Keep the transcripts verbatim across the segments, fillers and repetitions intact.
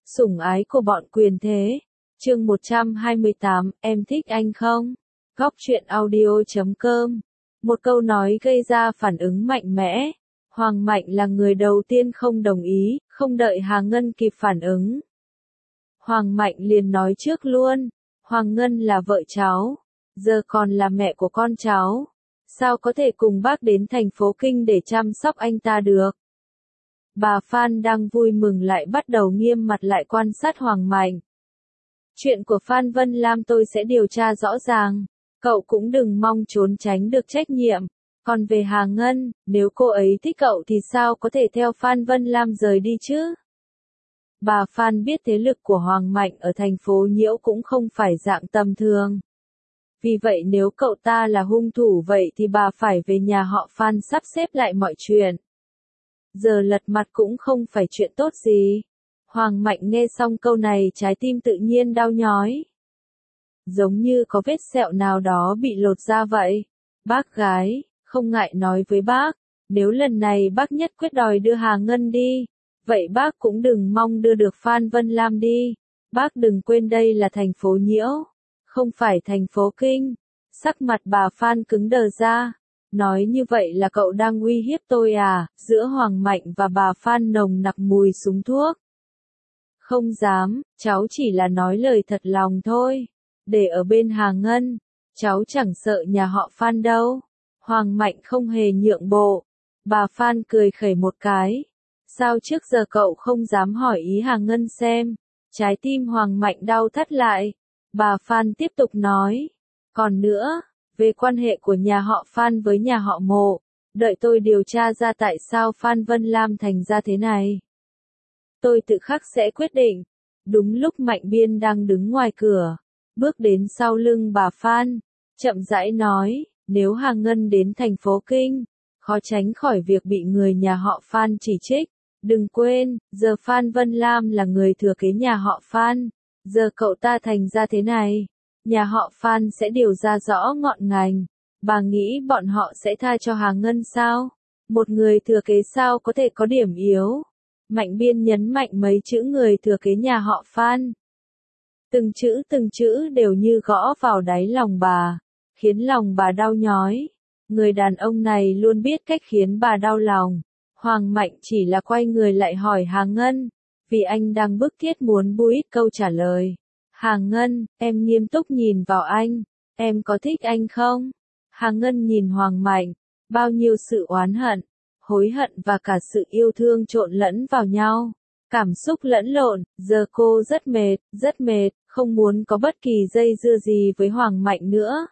Sủng ái của bọn quyền thế. Chương một trăm hai mươi tám, em thích anh không? Góc truyện audio chấm com. Một câu nói gây ra phản ứng mạnh mẽ. Hoàng Mạnh là người đầu tiên không đồng ý, không đợi Hà Ngân kịp phản ứng. Hoàng Mạnh liền nói trước luôn, Hoàng Ngân là vợ cháu, giờ còn là mẹ của con cháu. Sao có thể cùng bác đến thành phố Kinh để chăm sóc anh ta được? Bà Phan đang vui mừng lại bắt đầu nghiêm mặt lại quan sát Hoàng Mạnh. Chuyện của Phan Vân Lam tôi sẽ điều tra rõ ràng, cậu cũng đừng mong trốn tránh được trách nhiệm. Còn về Hà Ngân, nếu cô ấy thích cậu thì sao có thể theo Phan Vân Lam rời đi chứ? Bà Phan biết thế lực của Hoàng Mạnh ở thành phố Nhiễu cũng không phải dạng tầm thường. Vì vậy nếu cậu ta là hung thủ vậy thì bà phải về nhà họ Phan sắp xếp lại mọi chuyện. Giờ lật mặt cũng không phải chuyện tốt gì. Hoàng Mạnh nghe xong câu này trái tim tự nhiên đau nhói. Giống như có vết sẹo nào đó bị lột ra vậy. Bác gái, không ngại nói với bác, nếu lần này bác nhất quyết đòi đưa Hà Ngân đi, vậy bác cũng đừng mong đưa được Phan Vân Lam đi. Bác đừng quên đây là thành phố Nhiễu, không phải thành phố Kinh. Sắc mặt bà Phan cứng đờ ra. Nói như vậy là cậu đang uy hiếp tôi à? Giữa Hoàng Mạnh và bà Phan nồng nặc mùi súng thuốc. Không dám, cháu chỉ là nói lời thật lòng thôi. Để ở bên Hà Ngân, cháu chẳng sợ nhà họ Phan đâu. Hoàng Mạnh không hề nhượng bộ. Bà Phan cười khẩy một cái. Sao trước giờ cậu không dám hỏi ý Hà Ngân xem? Trái tim Hoàng Mạnh đau thắt lại. Bà Phan tiếp tục nói. Còn nữa, về quan hệ của nhà họ Phan với nhà họ Mộ, đợi tôi điều tra ra tại sao Phan Vân Lam thành ra thế này. Tôi tự khắc sẽ quyết định. Đúng lúc Mạnh Biên đang đứng ngoài cửa, bước đến sau lưng bà Phan, chậm rãi nói, nếu Hà Ngân đến thành phố Kinh, khó tránh khỏi việc bị người nhà họ Phan chỉ trích. Đừng quên, giờ Phan Vân Lam là người thừa kế nhà họ Phan, giờ cậu ta thành ra thế này, nhà họ Phan sẽ điều ra rõ ngọn ngành. Bà nghĩ bọn họ sẽ tha cho Hà Ngân sao? Một người thừa kế sao có thể có điểm yếu? Mạnh Biên nhấn mạnh mấy chữ người thừa kế nhà họ Phan. Từng chữ từng chữ đều như gõ vào đáy lòng bà, khiến lòng bà đau nhói. Người đàn ông này luôn biết cách khiến bà đau lòng. Hoàng Mạnh chỉ là quay người lại hỏi Hà Ngân, vì anh đang bức thiết muốn buít câu trả lời. Hà Ngân, em nghiêm túc nhìn vào anh, em có thích anh không? Hà Ngân nhìn Hoàng Mạnh, bao nhiêu sự oán hận, hối hận và cả sự yêu thương trộn lẫn vào nhau. Cảm xúc lẫn lộn, giờ cô rất mệt, rất mệt, không muốn có bất kỳ dây dưa gì với Hoàng Mạnh nữa.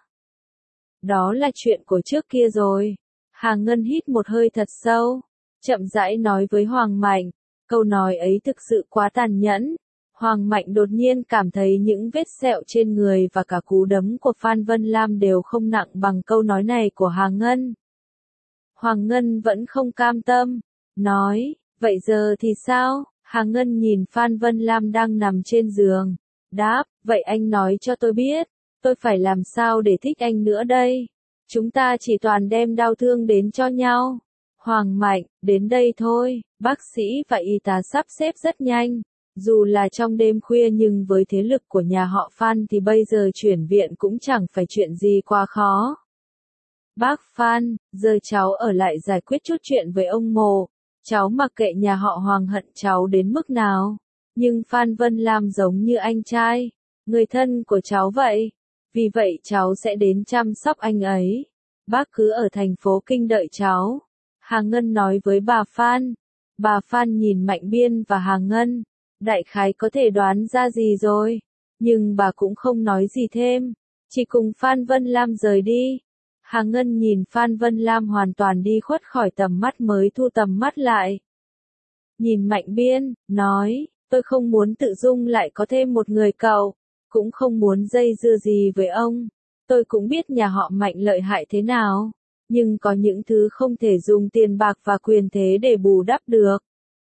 Đó là chuyện của trước kia rồi. Hà Ngân hít một hơi thật sâu, chậm rãi nói với Hoàng Mạnh, câu nói ấy thực sự quá tàn nhẫn. Hoàng Mạnh đột nhiên cảm thấy những vết sẹo trên người và cả cú đấm của Phan Vân Lam đều không nặng bằng câu nói này của Hà Ngân. Hoàng Ngân vẫn không cam tâm, nói, vậy giờ thì sao? Hà Ngân nhìn Phan Vân Lam đang nằm trên giường, đáp, vậy anh nói cho tôi biết, tôi phải làm sao để thích anh nữa đây? Chúng ta chỉ toàn đem đau thương đến cho nhau. Hoàng Mạnh, đến đây thôi, bác sĩ và y tá sắp xếp rất nhanh. Dù là trong đêm khuya nhưng với thế lực của nhà họ Phan thì bây giờ chuyển viện cũng chẳng phải chuyện gì quá khó. Bác Phan, giờ cháu ở lại giải quyết chút chuyện với ông Mộ. Cháu mặc kệ nhà họ Hoàng hận cháu đến mức nào. Nhưng Phan Vân Lam giống như anh trai, người thân của cháu vậy. Vì vậy cháu sẽ đến chăm sóc anh ấy. Bác cứ ở thành phố Kinh đợi cháu. Hà Ngân nói với bà Phan. Bà Phan nhìn Mạnh Biên và Hà Ngân. Đại khái có thể đoán ra gì rồi. Nhưng bà cũng không nói gì thêm. Chỉ cùng Phan Vân Lam rời đi. Hà Ngân nhìn Phan Vân Lam hoàn toàn đi khuất khỏi tầm mắt mới thu tầm mắt lại. Nhìn Mạnh Biên, nói, tôi không muốn tự dung lại có thêm một người cậu. Cũng không muốn dây dưa gì với ông. Tôi cũng biết nhà họ Mạnh lợi hại thế nào. Nhưng có những thứ không thể dùng tiền bạc và quyền thế để bù đắp được.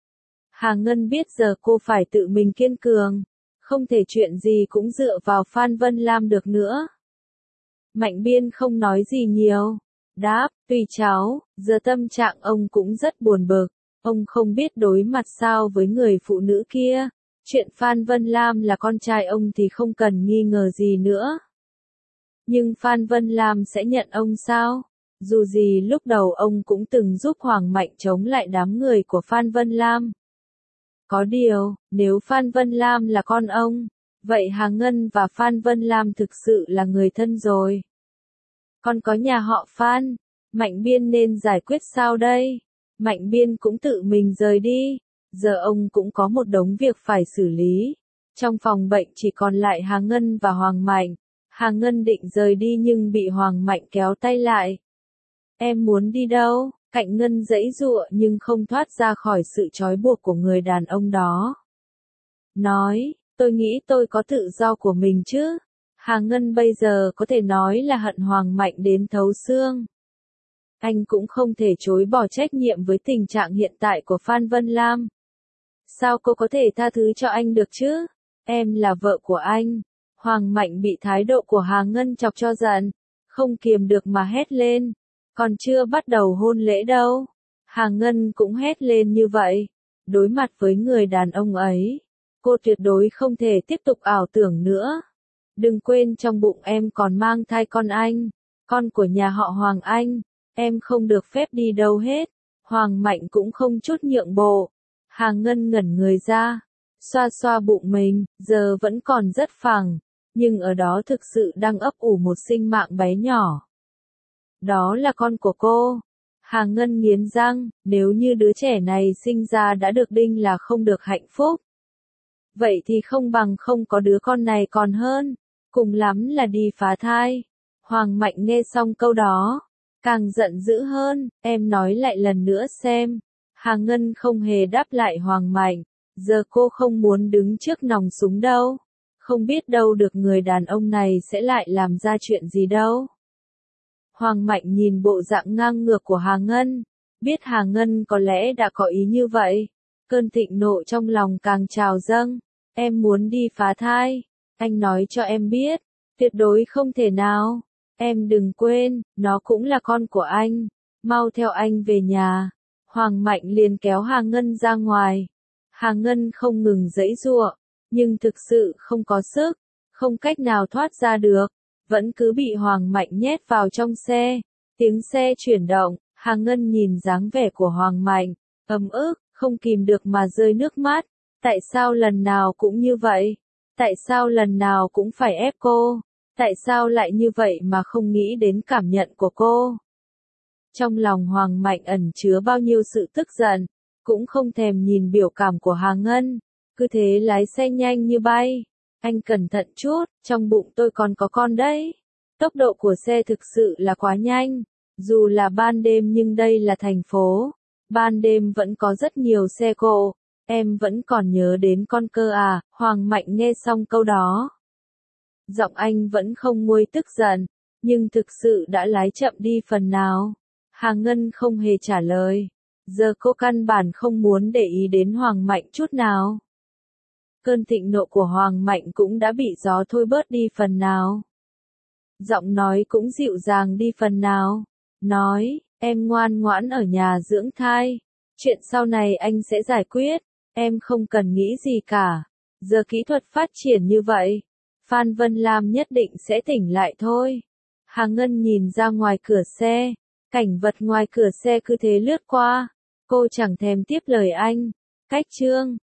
Hà Ngân biết giờ cô phải tự mình kiên cường. Không thể chuyện gì cũng dựa vào Phan Vân Lam được nữa. Mạnh Biên không nói gì nhiều. Đáp, tùy cháu, giờ tâm trạng ông cũng rất buồn bực. Ông không biết đối mặt sao với người phụ nữ kia. Chuyện Phan Vân Lam là con trai ông thì không cần nghi ngờ gì nữa. Nhưng Phan Vân Lam sẽ nhận ông sao? Dù gì lúc đầu ông cũng từng giúp Hoàng Mạnh chống lại đám người của Phan Vân Lam. Có điều, nếu Phan Vân Lam là con ông, vậy Hà Ngân và Phan Vân Lam thực sự là người thân rồi. Còn có nhà họ Phan, Mạnh Biên nên giải quyết sao đây? Mạnh Biên cũng tự mình rời đi, giờ ông cũng có một đống việc phải xử lý. Trong phòng bệnh chỉ còn lại Hà Ngân và Hoàng Mạnh. Hà Ngân định rời đi nhưng bị Hoàng Mạnh kéo tay lại. Em muốn đi đâu? Cạnh Ngân giãy giụa nhưng không thoát ra khỏi sự trói buộc của người đàn ông đó. Nói, tôi nghĩ tôi có tự do của mình chứ. Hà Ngân bây giờ có thể nói là hận Hoàng Mạnh đến thấu xương. Anh cũng không thể chối bỏ trách nhiệm với tình trạng hiện tại của Phan Vân Lam. Sao cô có thể tha thứ cho anh được chứ? Em là vợ của anh. Hoàng Mạnh bị thái độ của Hà Ngân chọc cho giận, không kiềm được mà hét lên. Còn chưa bắt đầu hôn lễ đâu. Hà Ngân cũng hét lên như vậy. Đối mặt với người đàn ông ấy, cô tuyệt đối không thể tiếp tục ảo tưởng nữa. Đừng quên trong bụng em còn mang thai con anh, con của nhà họ Hoàng Anh. Em không được phép đi đâu hết. Hoàng Mạnh cũng không chút nhượng bộ. Hà Ngân ngẩn người ra, xoa xoa bụng mình, giờ vẫn còn rất phẳng, nhưng ở đó thực sự đang ấp ủ một sinh mạng bé nhỏ. Đó là con của cô. Hà Ngân nghiến răng, nếu như đứa trẻ này sinh ra đã được đinh là không được hạnh phúc. Vậy thì không bằng không có đứa con này còn hơn, cùng lắm là đi phá thai. Hoàng Mạnh nghe xong câu đó, càng giận dữ hơn, em nói lại lần nữa xem. Hà Ngân không hề đáp lại Hoàng Mạnh, giờ cô không muốn đứng trước nòng súng đâu. Không biết đâu được người đàn ông này sẽ lại làm ra chuyện gì đâu. Hoàng Mạnh nhìn bộ dạng ngang ngược của Hà Ngân, biết Hà Ngân có lẽ đã có ý như vậy. Cơn thịnh nộ trong lòng càng trào dâng. Em muốn đi phá thai. Anh nói cho em biết, tuyệt đối không thể nào. Em đừng quên, nó cũng là con của anh. Mau theo anh về nhà. Hoàng Mạnh liền kéo Hà Ngân ra ngoài. Hà Ngân không ngừng giãy giụa, nhưng thực sự không có sức, không cách nào thoát ra được, vẫn cứ bị Hoàng Mạnh nhét vào trong xe. Tiếng xe chuyển động, Hà Ngân nhìn dáng vẻ của Hoàng Mạnh, ấm ức, không kìm được mà rơi nước mắt. Tại sao lần nào cũng như vậy? Tại sao lần nào cũng phải ép cô? Tại sao lại như vậy mà không nghĩ đến cảm nhận của cô? Trong lòng Hoàng Mạnh ẩn chứa bao nhiêu sự tức giận, cũng không thèm nhìn biểu cảm của Hà Ngân, cứ thế lái xe nhanh như bay. Anh cẩn thận chút, trong bụng tôi còn có con đấy. Tốc độ của xe thực sự là quá nhanh, dù là ban đêm nhưng đây là thành phố, ban đêm vẫn có rất nhiều xe cộ. Em vẫn còn nhớ đến con cơ à? Hoàng Mạnh nghe xong câu đó, giọng anh vẫn không nguôi tức giận, nhưng thực sự đã lái chậm đi phần nào. Hà Ngân không hề trả lời. Giờ cô căn bản không muốn để ý đến Hoàng Mạnh chút nào. Cơn thịnh nộ của Hoàng Mạnh cũng đã bị gió thôi bớt đi phần nào. Giọng nói cũng dịu dàng đi phần nào. Nói, em ngoan ngoãn ở nhà dưỡng thai. Chuyện sau này anh sẽ giải quyết. Em không cần nghĩ gì cả. Giờ kỹ thuật phát triển như vậy, Phan Vân Lam nhất định sẽ tỉnh lại thôi. Hà Ngân nhìn ra ngoài cửa xe. Cảnh vật ngoài cửa xe cứ thế lướt qua. Cô chẳng thèm tiếp lời anh. Cách chương